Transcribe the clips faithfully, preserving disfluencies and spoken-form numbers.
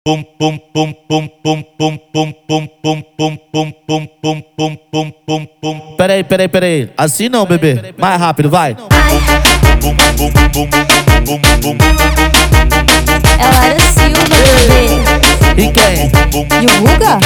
pum pum pum pum pum pum pum pum pum pum pum pum pum pum pum pum pum. Peraí, peraí, peraí. Assim não, bebê. Mais rápido, vai. É Lara Silva, bebê. E quem? E o Guga?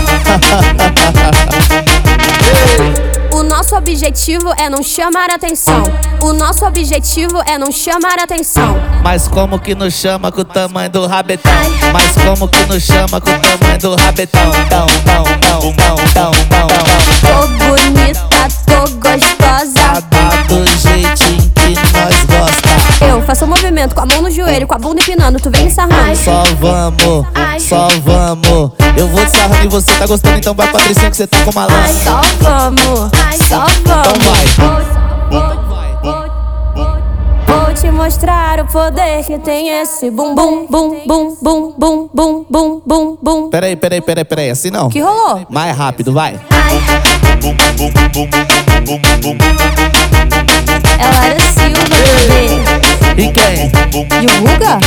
O nosso objetivo é não chamar atenção. O nosso objetivo é não chamar atenção. Mas como que nos chama com o tamanho do rabetão? Mas como que nos chama com o tamanho do rabetão? Tão, tão, tão, tão, tão, tão, tão. Tô bonita, tô gostosa. Tá do jeitinho que nós gosta. Eu faço um movimento com a mão no joelho, com a bunda empinando, tu vem me sarrando. Só vamos, só vamos. Eu vou te sarrando e você tá gostando, então vai Patricinha que você tá com uma lança. Só vamos, só Então vamos. vai. Vou te mostrar o poder que tem esse bum bum bum bum bum bum bum bum bum bum. Peraí, peraí, peraí, peraí. Assim não. Que rolou? Mais rápido, vai. É Lara Silva, bebê. E quem? E o Guga?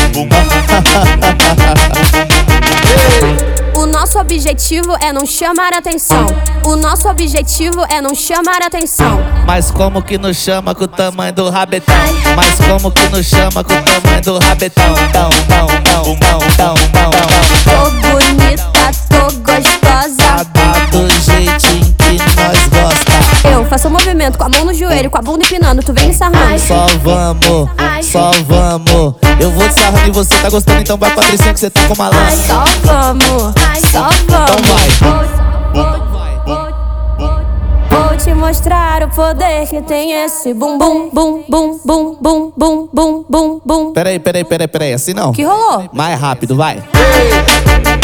O nosso objetivo é não chamar atenção. O nosso objetivo é não chamar atenção. Mas como que nos chama com o tamanho do rabetão? Mas como que nos chama com o tamanho do rabetão? Tão, tão, tão, tão, tão, tão, tão. Tô bonita, tô gostosa. Tá do jeitinho que nós gosta. Eu faço um movimento com a mão no joelho, com a bunda empinando, tu vem me sarrando. Só vamos, só vamos. Eu vou te sarrando e você tá gostando, então vai Patricinha que você tá com uma lança. Só vamos, só Então vamos. vai. Vou te mostrar o poder que tem esse bum bum bum bum bum bum bum bum bum bum. Peraí, peraí, peraí, peraí. Assim não. Que rolou? Mais rápido, vai.